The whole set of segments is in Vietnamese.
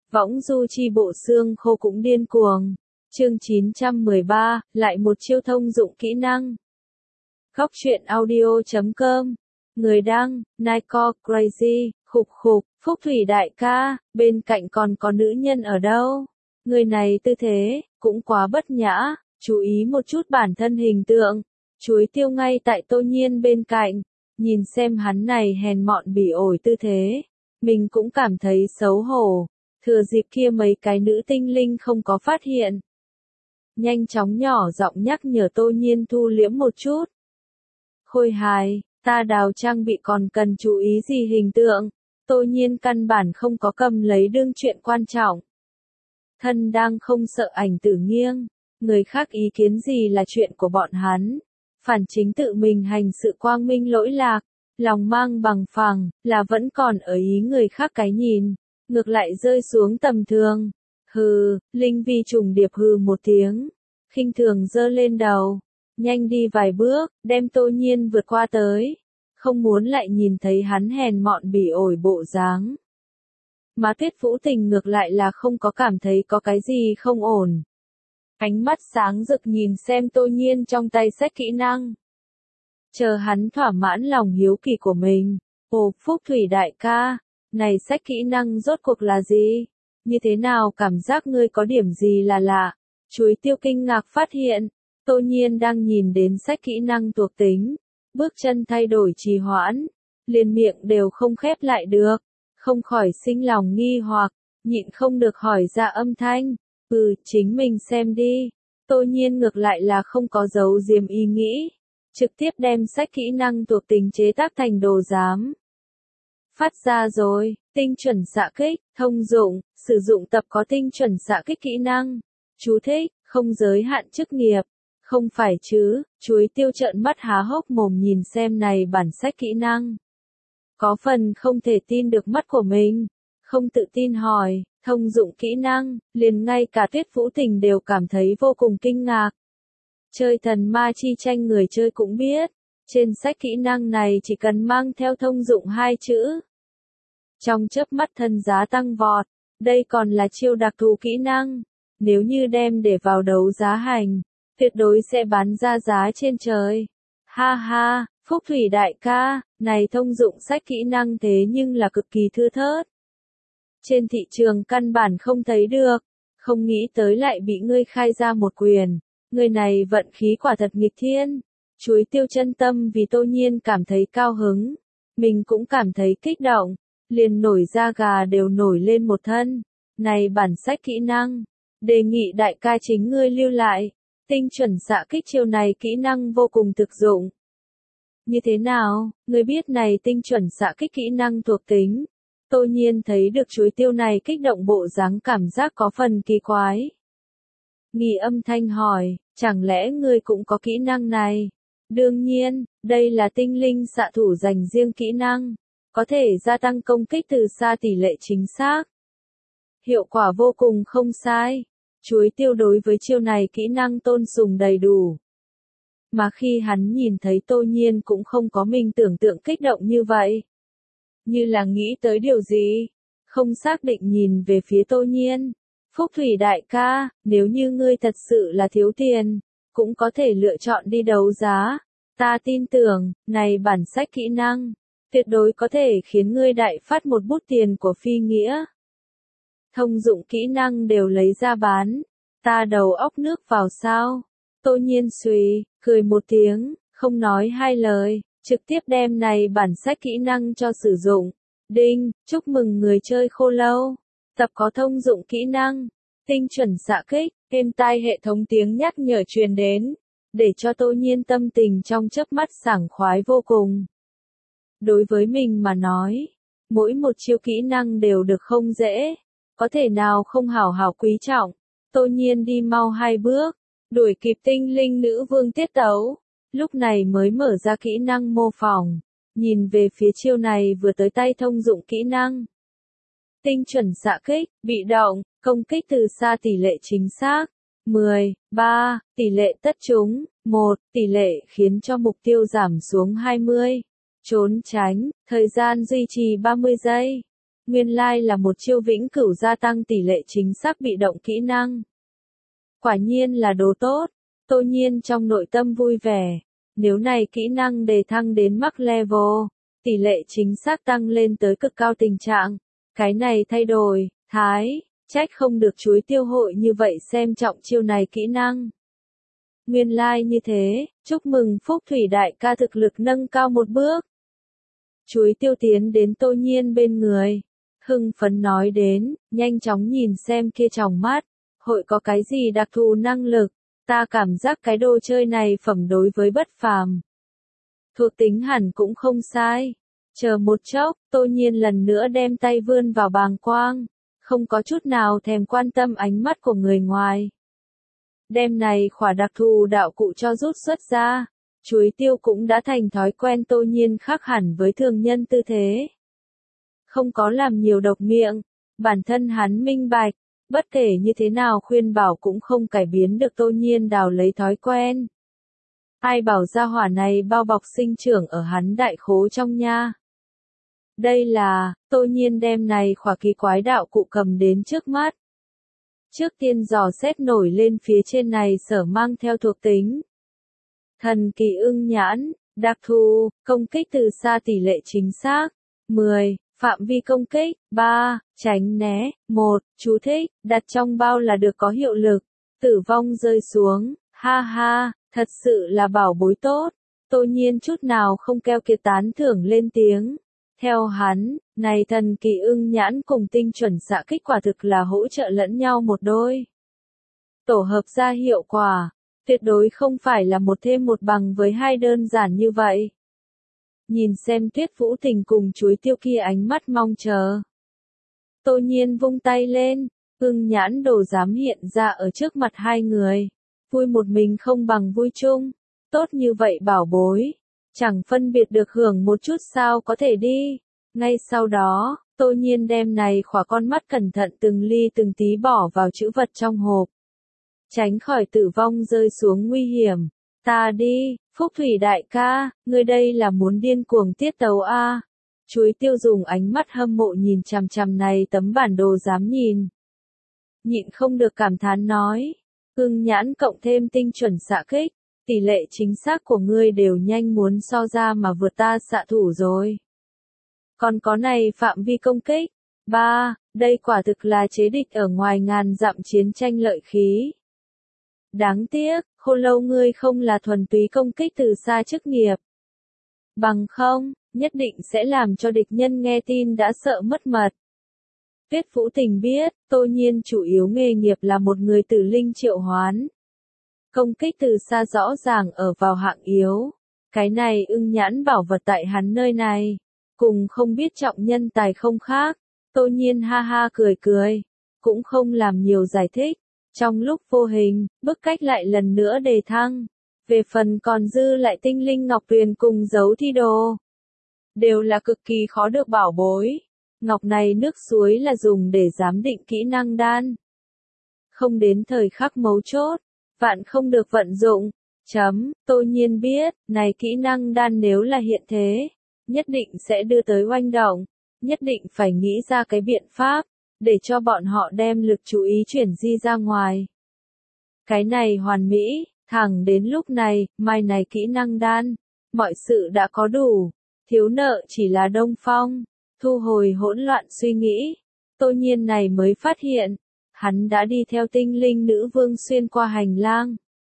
Võng du chi bộ xương khô cũng điên cuồng. Chương 913, lại một chiêu thông dụng kỹ năng. Góc truyện audio.com. Người đăng, Nico Crazy, khục khục, Phúc Thủy đại ca, bên cạnh còn có nữ nhân ở đâu? Người này tư thế, cũng quá bất nhã, chú ý một chút bản thân hình tượng. Chuối tiêu ngay tại Tô Nhiên bên cạnh, nhìn xem hắn này hèn mọn bỉ ổi tư thế. Mình cũng cảm thấy xấu hổ, thừa dịp kia mấy cái nữ tinh linh không có phát hiện. Nhanh chóng nhỏ giọng nhắc nhở Tô Nhiên thu liễm một chút. Khôi hài, ta đào trang bị còn cần chú ý gì hình tượng, Tô Nhiên căn bản không có cầm lấy đương chuyện quan trọng. Thân đang không sợ ảnh tử nghiêng, người khác ý kiến gì là chuyện của bọn hắn. Phản chính tự mình hành sự quang minh lỗi lạc, lòng mang bằng phẳng, là vẫn còn ở ý người khác cái nhìn, ngược lại rơi xuống tầm thường. Hừ, Linh Vi trùng điệp hừ một tiếng, khinh thường giơ lên đầu, nhanh đi vài bước, đem Tô Nhiên vượt qua tới, không muốn lại nhìn thấy hắn hèn mọn bỉ ổi bộ dáng. Mà Tuyết Vũ Tình ngược lại là không có cảm thấy có cái gì không ổn. Ánh mắt sáng rực nhìn xem Tô Nhiên trong tay sách kỹ năng. Chờ hắn thỏa mãn lòng hiếu kỳ của mình. Ồ, Phúc Thủy đại ca, này sách kỹ năng rốt cuộc là gì? Như thế nào cảm giác ngươi có điểm gì là lạ? Chuối tiêu kinh ngạc phát hiện, Tô Nhiên đang nhìn đến sách kỹ năng thuộc tính. Bước chân thay đổi trì hoãn, liền miệng đều không khép lại được. Không khỏi sinh lòng nghi hoặc, nhịn không được hỏi ra âm thanh. Chính mình xem đi. Tô Nhiên ngược lại là không có giấu giếm ý nghĩ. Trực tiếp đem sách kỹ năng thuộc tính chế tác thành đồ giám. Phát ra rồi, tinh chuẩn xạ kích, thông dụng, sử dụng tập có tinh chuẩn xạ kích kỹ năng. Chú thích, không giới hạn chức nghiệp. Không phải chứ, chuối tiêu trợn mắt há hốc mồm nhìn xem này bản sách kỹ năng. Có phần không thể tin được mắt của mình. Không tự tin hỏi, thông dụng kỹ năng, liền ngay cả Tuyết Vũ Tình đều cảm thấy vô cùng kinh ngạc. Chơi thần ma chi tranh người chơi cũng biết, trên sách kỹ năng này chỉ cần mang theo thông dụng hai chữ. Trong chớp mắt thân giá tăng vọt, đây còn là chiêu đặc thù kỹ năng, nếu như đem để vào đấu giá hành, tuyệt đối sẽ bán ra giá trên trời. Ha ha, Phúc Thủy đại ca, này thông dụng sách kỹ năng thế nhưng là cực kỳ thưa thớt. Trên thị trường căn bản không thấy được, không nghĩ tới lại bị ngươi khai ra một quyền. Người này vận khí quả thật nghịch thiên. Chuối tiêu chân tâm vì Tô Nhiên cảm thấy cao hứng. Mình cũng cảm thấy kích động. Liền nổi da gà đều nổi lên một thân. Này bản sách kỹ năng. Đề nghị đại ca chính ngươi lưu lại. Tinh chuẩn xạ kích chiêu này kỹ năng vô cùng thực dụng. Như thế nào, ngươi biết này tinh chuẩn xạ kích kỹ năng thuộc tính. Tô Nhiên thấy được chuối tiêu này kích động bộ dáng cảm giác có phần kỳ quái. Nghi âm thanh hỏi, chẳng lẽ ngươi cũng có kỹ năng này? Đương nhiên, đây là tinh linh xạ thủ dành riêng kỹ năng, có thể gia tăng công kích từ xa tỷ lệ chính xác. Hiệu quả vô cùng không sai, chuối tiêu đối với chiêu này kỹ năng tôn sùng đầy đủ. Mà khi hắn nhìn thấy Tô Nhiên cũng không có mình tưởng tượng kích động như vậy. Như là nghĩ tới điều gì, không xác định nhìn về phía Tô Nhiên. Phúc Thủy đại ca, nếu như ngươi thật sự là thiếu tiền, cũng có thể lựa chọn đi đấu giá. Ta tin tưởng, này bản sách kỹ năng, tuyệt đối có thể khiến ngươi đại phát một bút tiền của phi nghĩa. Thông dụng kỹ năng đều lấy ra bán, ta đầu óc nước vào sao? Tô Nhiên suy, cười một tiếng, không nói hai lời, trực tiếp đem này bản sách kỹ năng cho sử dụng. Đinh, chúc mừng người chơi khô lâu. Tập có thông dụng kỹ năng, tinh chuẩn xạ kích, êm tai hệ thống tiếng nhắc nhở truyền đến, để cho Tô Nhiên tâm tình trong chớp mắt sảng khoái vô cùng. Đối với mình mà nói, mỗi một chiêu kỹ năng đều được không dễ, có thể nào không hảo hảo quý trọng. Tô Nhiên đi mau hai bước, đuổi kịp tinh linh nữ vương tiết tấu, lúc này mới mở ra kỹ năng mô phỏng, nhìn về phía chiêu này vừa tới tay thông dụng kỹ năng. Tinh chuẩn xạ kích, bị động, công kích từ xa tỷ lệ chính xác, 10, 3, tỷ lệ tất trúng, 1, tỷ lệ khiến cho mục tiêu giảm xuống 20. Trốn tránh, thời gian duy trì 30 giây. Nguyên lai là một chiêu vĩnh cửu gia tăng tỷ lệ chính xác bị động kỹ năng. Quả nhiên là đồ tốt, Tô Nhiên trong nội tâm vui vẻ. Nếu này kỹ năng đề thăng đến max level, tỷ lệ chính xác tăng lên tới cực cao tình trạng. Cái này thay đổi, trách không được chuối tiêu hội như vậy xem trọng chiêu này kỹ năng. Nguyên lai như thế, chúc mừng Phúc Thủy đại ca thực lực nâng cao một bước. Chuối tiêu tiến đến Tô Nhiên bên người. Hưng phấn nói đến, nhanh chóng nhìn xem kia tròng mắt. Hội có cái gì đặc thù năng lực, ta cảm giác cái đồ chơi này phẩm đối với bất phàm. Thuộc tính hẳn cũng không sai. Chờ một chốc, Tô Nhiên lần nữa đem tay vươn vào bàng quang. Không có chút nào thèm quan tâm ánh mắt của người ngoài. Đem này khỏa đặc thù đạo cụ cho rút xuất ra. Chuối tiêu cũng đã thành thói quen Tô Nhiên khác hẳn với thường nhân tư thế. Không có làm nhiều độc miệng, bản thân hắn minh bạch, bất kể như thế nào khuyên bảo cũng không cải biến được Tô Nhiên đào lấy thói quen. Ai bảo gia hỏa này bao bọc sinh trưởng ở hắn đại khố trong nha. Đây là, Tô Nhiên đem này khỏa kỳ quái đạo cụ cầm đến trước mắt. Trước tiên dò xét nổi lên phía trên này sở mang theo thuộc tính. Thần kỳ ưng nhãn, đặc thù, công kích từ xa tỷ lệ chính xác, 10, phạm vi công kích, 3, tránh né, 1, chú thích, đặt trong bao là được có hiệu lực, tử vong rơi xuống, ha ha, thật sự là bảo bối tốt, Tô Nhiên chút nào không keo kiệt tán thưởng lên tiếng. Theo hắn, này thần kỳ ưng nhãn cùng tinh chuẩn xạ kích quả thực là hỗ trợ lẫn nhau một đôi. Tổ hợp ra hiệu quả, tuyệt đối không phải là một thêm một bằng với hai đơn giản như vậy. Nhìn xem Tuyết Vũ Tình cùng chuối tiêu kia ánh mắt mong chờ. Tô Nhiên vung tay lên, ưng nhãn đồ dám hiện ra ở trước mặt hai người. Vui một mình không bằng vui chung, tốt như vậy bảo bối. Chẳng phân biệt được hưởng một chút sao có thể đi. Ngay sau đó, Tô Nhiên đem này khỏa con mắt cẩn thận từng ly từng tí bỏ vào trữ vật trong hộp. Tránh khỏi tử vong rơi xuống nguy hiểm. Ta đi, Phúc Thủy đại ca, ngươi đây là muốn điên cuồng tiết tấu a? Chuối tiêu dùng ánh mắt hâm mộ nhìn chằm chằm này tấm bản đồ dám nhìn. Nhịn không được cảm thán nói. Ưng nhãn cộng thêm tinh chuẩn xạ kích. Tỷ lệ chính xác của ngươi đều nhanh muốn so ra mà vượt ta xạ thủ rồi. Còn có này phạm vi công kích. 3. Đây quả thực là chế địch ở ngoài ngàn dặm chiến tranh lợi khí. Đáng tiếc, Khôn Lâu ngươi không là thuần túy công kích từ xa chức nghiệp. Bằng không, nhất định sẽ làm cho địch nhân nghe tin đã sợ mất mật. Tuyết Vũ Tình biết, Tô Nhiên chủ yếu nghề nghiệp là một người tử linh triệu hoán. Công kích từ xa rõ ràng ở vào hạng yếu. Cái này ưng nhãn bảo vật tại hắn nơi này. Cùng không biết trọng nhân tài không khác. Tô Nhiên ha ha cười cười. Cũng không làm nhiều giải thích. Trong lúc vô hình, bức cách lại lần nữa đề thăng. Về phần còn dư lại tinh linh ngọc tuyền cùng dấu thi đồ. Đều là cực kỳ khó được bảo bối. Ngọc này nước suối là dùng để giám định kỹ năng đan. Không đến thời khắc mấu chốt. Vạn không được vận dụng. Tô Nhiên biết, này kỹ năng đan nếu là hiện thế, nhất định sẽ đưa tới oanh động, nhất định phải nghĩ ra cái biện pháp, để cho bọn họ đem lực chú ý chuyển di ra ngoài. Cái này hoàn mỹ, thẳng đến lúc này, mai này kỹ năng đan, mọi sự đã có đủ, thiếu nợ chỉ là Đông Phong, thu hồi hỗn loạn suy nghĩ, Tô Nhiên này mới phát hiện. Hắn đã đi theo tinh linh nữ vương xuyên qua hành lang.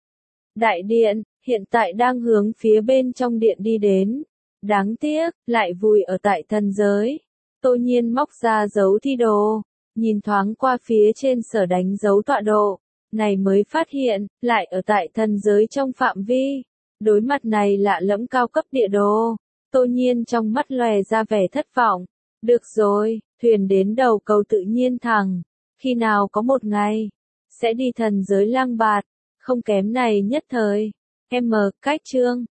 Đại điện, hiện tại đang hướng phía bên trong điện đi đến. Đáng tiếc, lại vùi ở tại thần giới. Tô Nhiên móc ra dấu thi đồ. Nhìn thoáng qua phía trên sở đánh dấu tọa độ. Này mới phát hiện, lại ở tại thần giới trong phạm vi. Đối mặt này lạ lẫm cao cấp địa đồ. Tô Nhiên trong mắt lòe ra vẻ thất vọng. Được rồi, thuyền đến đầu cầu tự nhiên thẳng. Khi nào có một ngày, sẽ đi thần giới lang bạt, không kém này nhất thời. Cách chương.